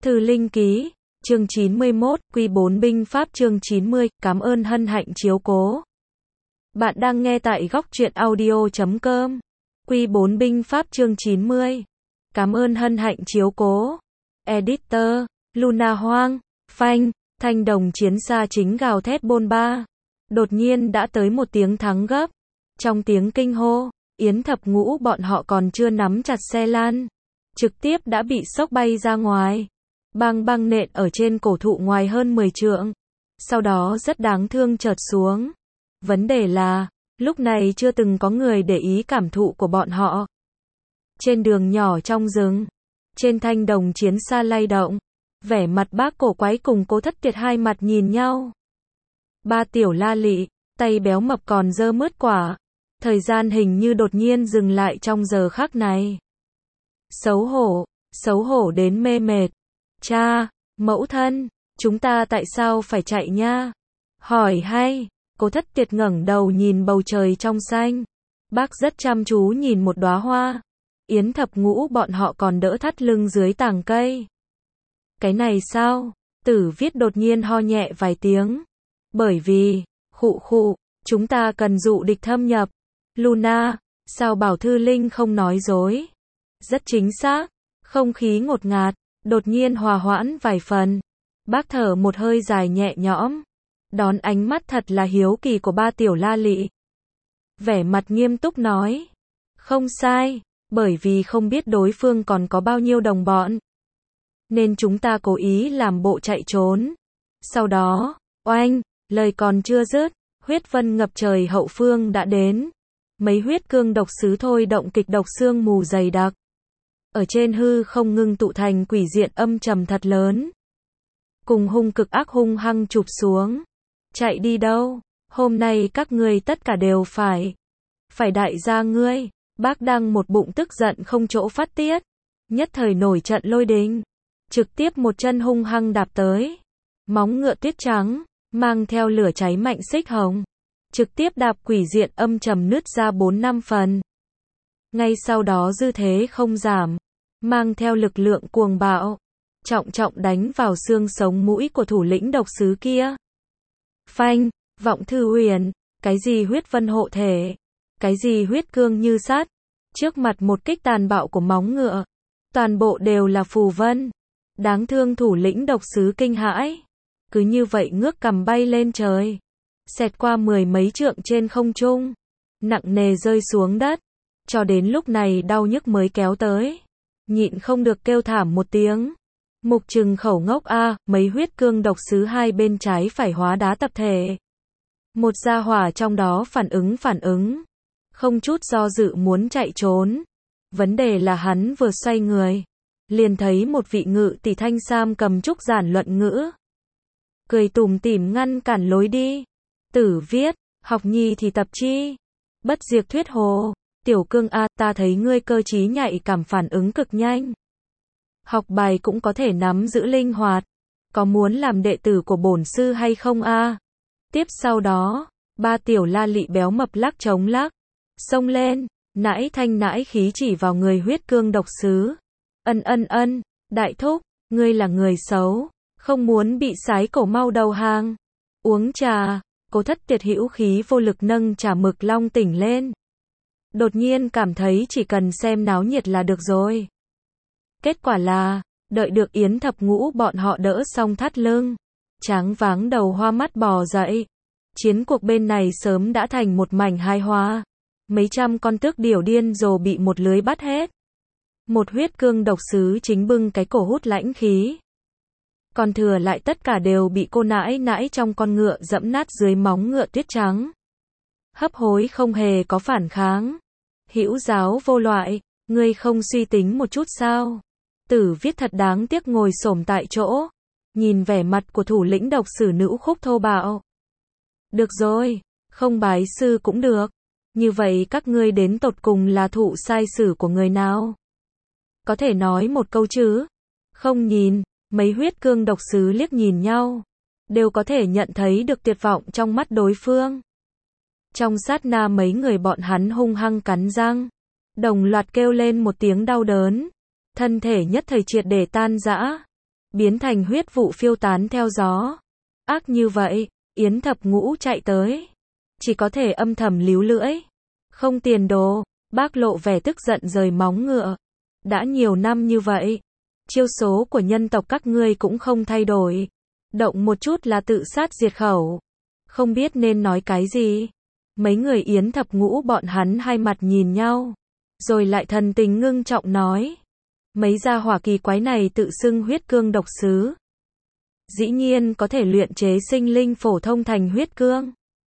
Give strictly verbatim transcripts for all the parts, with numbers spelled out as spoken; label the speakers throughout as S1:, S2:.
S1: Thư Linh Ký, chương chín mươi mốt, Quy bốn binh pháp chương chín mươi, cảm ơn hân hạnh chiếu cố. Bạn đang nghe tại góc truyện audio chấm com. Quy bốn binh pháp chương chín mươi. Cảm ơn hân hạnh chiếu cố. Editor, Luna Hoang, phanh, thanh đồng chiến xa chính gào thét bôn ba. Đột nhiên đã tới một tiếng thắng gấp. Trong tiếng kinh hô, Yến Thập Ngũ bọn họ còn chưa nắm chặt xe lan. Trực tiếp đã bị xốc bay ra ngoài. Bang bang nện ở trên cổ thụ ngoài hơn mười trượng. Sau đó rất đáng thương chợt xuống. Vấn đề là, lúc này chưa từng có người để ý cảm thụ của bọn họ. Trên đường nhỏ trong rừng, trên thanh đồng chiến xa lay động, vẻ mặt bác cổ quái cùng Cố Thất Tiệt hai mặt nhìn nhau. Ba tiểu la lị, tay béo mập còn dơ mướt quả. Thời gian hình như đột nhiên dừng lại trong giờ khắc này. Xấu hổ, xấu hổ đến mê mệt. Cha, mẫu thân, chúng ta tại sao phải chạy nha? Hỏi hay, Cố Thất Tiệt ngẩng đầu nhìn bầu trời trong xanh. Bác rất chăm chú nhìn một đóa hoa. Yến Thập Ngũ bọn họ còn đỡ thắt lưng dưới tàng cây. Cái này sao? Tử Viết đột nhiên ho nhẹ vài tiếng. Bởi vì, khụ khụ, chúng ta cần dụ địch thâm nhập. Luna, sao bảo Thư Linh không nói dối? Rất chính xác, không khí ngột ngạt, đột nhiên hòa hoãn vài phần. Bác thở một hơi dài nhẹ nhõm, đón ánh mắt thật là hiếu kỳ của ba tiểu la lị. Vẻ mặt nghiêm túc nói, không sai, bởi vì không biết đối phương còn có bao nhiêu đồng bọn. Nên chúng ta cố ý làm bộ chạy trốn. Sau đó, oanh, lời còn chưa dứt, huyết vân ngập trời hậu phương đã đến. Mấy huyết cương độc sứ thôi động kịch độc sương mù dày đặc. Ở trên hư không ngưng tụ thành quỷ diện âm trầm thật lớn. Cùng hung cực ác hung hăng chụp xuống. Chạy đi đâu? Hôm nay các ngươi tất cả đều phải. Phải đại gia ngươi. Bác đang một bụng tức giận không chỗ phát tiết. Nhất thời nổi trận lôi đình. Trực tiếp một chân hung hăng đạp tới. Móng ngựa tuyết trắng, mang theo lửa cháy mạnh xích hồng. Trực tiếp đạp quỷ diện âm trầm nứt ra bốn năm phần. Ngay sau đó dư thế không giảm. Mang theo lực lượng cuồng bạo. Trọng trọng đánh vào xương sống mũi của thủ lĩnh độc sứ kia. Phanh, Vọng Thư Huyền, cái gì huyết vân hộ thể. Cái gì huyết cương như sắt. Trước mặt một kích tàn bạo của móng ngựa. Toàn bộ đều là phù vân. Đáng thương thủ lĩnh độc sứ kinh hãi. Cứ như vậy ngước cầm bay lên trời. Xẹt qua mười mấy trượng trên không trung. Nặng nề rơi xuống đất. Cho đến lúc này đau nhức mới kéo tới. Nhịn không được kêu thảm một tiếng. Mục Trừng khẩu ngốc a, mấy huyết cương độc sứ hai bên trái phải hóa đá tập thể. Một gia hỏa trong đó phản ứng phản ứng. Không chút do dự muốn chạy trốn. Vấn đề là hắn vừa xoay người. Liền thấy một vị ngự tỷ thanh sam cầm trúc giản luận ngữ. Cười tủm tỉm ngăn cản lối đi. Tử Viết, học nhi thì tập chi. Bất diệt thuyết hồ. Tiểu cương a, ta thấy ngươi cơ trí nhạy cảm phản ứng cực nhanh. Học bài cũng có thể nắm giữ linh hoạt. Có muốn làm đệ tử của bổn sư hay không a? Tiếp sau đó, ba tiểu la lị béo mập lắc chống lắc. Xông lên, nãi thanh nãi khí chỉ vào người huyết cương độc sứ. Ân ân ân, đại thúc, ngươi là người xấu. Không muốn bị sái cổ mau đầu hàng. Uống trà, Cố Thất Tiệt hữu khí vô lực nâng trà mực long tỉnh lên. Đột nhiên cảm thấy chỉ cần xem náo nhiệt là được rồi. Kết quả là, đợi được Yến Thập Ngũ bọn họ đỡ xong thắt lưng. Tráng váng đầu hoa mắt bò dậy. Chiến cuộc bên này sớm đã thành một mảnh hài hòa. Mấy trăm con tước điểu điên rồ bị một lưới bắt hết. Một huyết cương độc sứ chính bưng cái cổ hút lãnh khí. Còn thừa lại tất cả đều bị cô nãi nãi trong con ngựa dẫm nát dưới móng ngựa tuyết trắng. Hấp hối không hề có phản kháng. Hữu giáo vô loại, ngươi không suy tính một chút sao? Tử Viết thật đáng tiếc ngồi xổm tại chỗ. Nhìn vẻ mặt của thủ lĩnh độc sử nữ khúc thô bạo. Được rồi, không bái sư cũng được. Như vậy các ngươi đến tột cùng là thụ sai sử của người nào? Có thể nói một câu chứ? Không nhìn, mấy huyết cương độc sứ liếc nhìn nhau. Đều có thể nhận thấy được tuyệt vọng trong mắt đối phương. Trong sát na mấy người bọn hắn hung hăng cắn răng. Đồng loạt kêu lên một tiếng đau đớn. Thân thể nhất thời triệt để tan rã. biến thành huyết vụ phiêu tán theo gió. Ác như vậy, Yến Thập Ngũ chạy tới, chỉ có thể âm thầm líu lưỡi. Không tiền đồ, bác lộ vẻ tức giận rời móng ngựa. Đã nhiều năm như vậy, chiêu số của nhân tộc các ngươi cũng không thay đổi. Động một chút là tự sát diệt khẩu. Không biết nên nói cái gì. Mấy người Yến Thập Ngũ bọn hắn hai mặt nhìn nhau. Rồi lại thần tình ngưng trọng nói. Mấy gia hỏa kỳ quái này tự xưng huyết cương độc sứ. Dĩ nhiên có thể luyện chế sinh linh phổ thông thành huyết cương.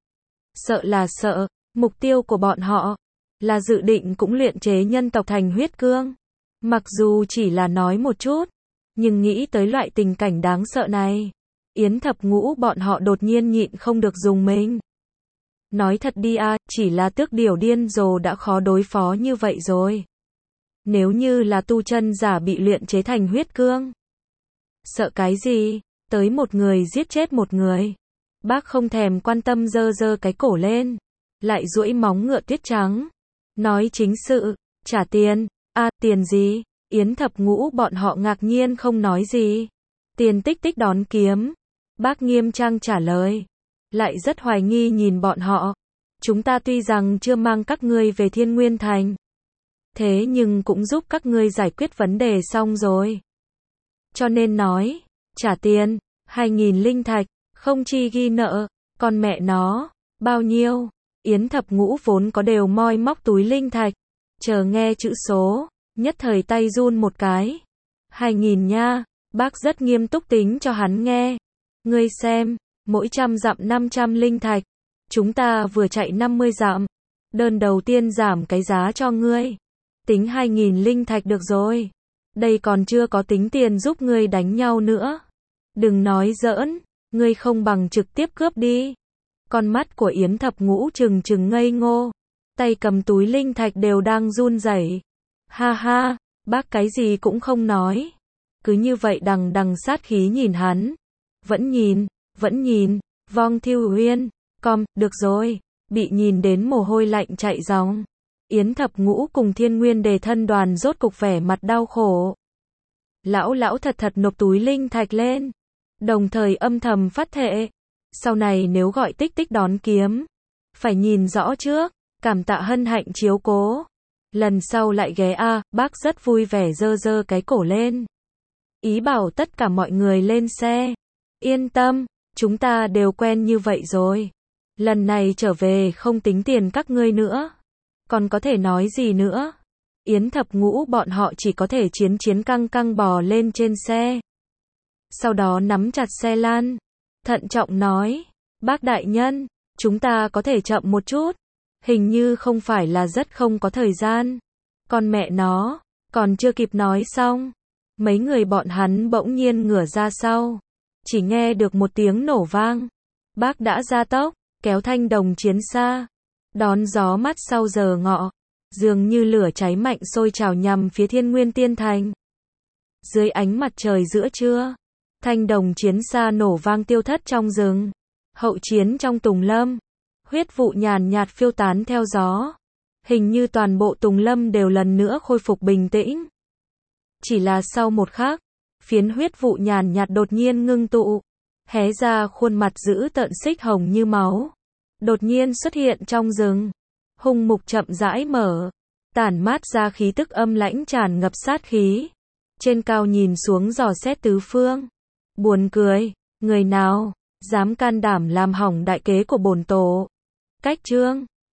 S1: Sợ là sợ, mục tiêu của bọn họ là dự định cũng luyện chế nhân tộc thành huyết cương. Mặc dù chỉ là nói một chút, nhưng nghĩ tới loại tình cảnh đáng sợ này, Yến Thập Ngũ bọn họ đột nhiên nhịn không được dùng mình. Nói thật đi à, chỉ là tước điểu điên rồ đã khó đối phó như vậy rồi. Nếu như là tu chân giả bị luyện chế thành huyết cương, sợ cái gì, tới một người giết chết một người. Bác không thèm quan tâm giơ giơ cái cổ lên, lại duỗi móng ngựa tuyết trắng. Nói chính sự, trả tiền, à, tiền gì? Yến Thập Ngũ bọn họ ngạc nhiên không nói gì. Tiền tích tích đón kiếm. Bác nghiêm trang trả lời. Lại rất hoài nghi nhìn bọn họ. Chúng ta tuy rằng chưa mang các ngươi về Thiên Nguyên Thành, thế nhưng cũng giúp các ngươi giải quyết vấn đề xong rồi. Cho nên nói, trả tiền, hai nghìn linh thạch, không chi ghi nợ, con mẹ nó, bao nhiêu? Yến Thập Ngũ vốn có đều moi móc túi linh thạch, chờ nghe chữ số, nhất thời tay run một cái. Hai nghìn nha, bác rất nghiêm túc tính cho hắn nghe. Ngươi xem, mỗi trăm dặm năm trăm linh thạch, chúng ta vừa chạy năm mươi dặm, đơn đầu tiên giảm cái giá cho ngươi. Tính hai nghìn linh thạch được rồi. Đây còn chưa có tính tiền giúp ngươi đánh nhau nữa. Đừng nói giỡn, ngươi không bằng trực tiếp cướp đi. Con mắt của Yến Thập Ngũ trừng trừng ngây ngô, tay cầm túi linh thạch đều đang run rẩy. Ha ha, bác cái gì cũng không nói, cứ như vậy đằng đằng sát khí nhìn hắn. Vẫn nhìn, vẫn nhìn, Vong Thiêu Uyên, com, được rồi, bị nhìn đến mồ hôi lạnh chạy ròng. Yến Thập Ngũ cùng Thiên Nguyên Đề thân đoàn rốt cục vẻ mặt đau khổ. Lão lão thật thật nộp túi linh thạch lên, đồng thời âm thầm phát thệ. Sau này nếu gọi tích tích đón kiếm, phải nhìn rõ trước, cảm tạ hân hạnh chiếu cố. Lần sau lại ghé a, à, bác rất vui vẻ giơ giơ cái cổ lên. Ý bảo tất cả mọi người lên xe. Yên tâm, chúng ta đều quen như vậy rồi. Lần này trở về không tính tiền các ngươi nữa. Còn có thể nói gì nữa? Yến Thập Ngũ bọn họ chỉ có thể chiến chiến căng căng bò lên trên xe. Sau đó nắm chặt xe lan. Thận trọng nói, bác đại nhân, chúng ta có thể chậm một chút. Hình như không phải là rất không có thời gian. Con mẹ nó, còn chưa kịp nói xong. Mấy người bọn hắn bỗng nhiên ngửa ra sau. Chỉ nghe được một tiếng nổ vang. Bác đã ra tốc, kéo thanh đồng chiến xa. Đón gió mát sau giờ ngọ. Dường như lửa cháy mạnh sôi trào nhằm phía Thiên Nguyên Tiên Thành. Dưới ánh mặt trời giữa trưa, thanh đồng chiến xa nổ vang tiêu thất trong rừng. Hậu chiến trong Tùng Lâm, huyết vụ nhàn nhạt phiêu tán theo gió. Hình như toàn bộ Tùng Lâm đều lần nữa khôi phục bình tĩnh. Chỉ là sau một khắc, phiến huyết vụ nhàn nhạt đột nhiên ngưng tụ, hé ra khuôn mặt dữ tợn xích hồng như máu. Đột nhiên xuất hiện trong rừng, hung mục chậm rãi mở, tản mát ra khí tức âm lãnh tràn ngập sát khí. Trên cao nhìn xuống dò xét tứ phương. Buồn cười, người nào dám can đảm làm hỏng đại kế của bổn tổ. Cách chương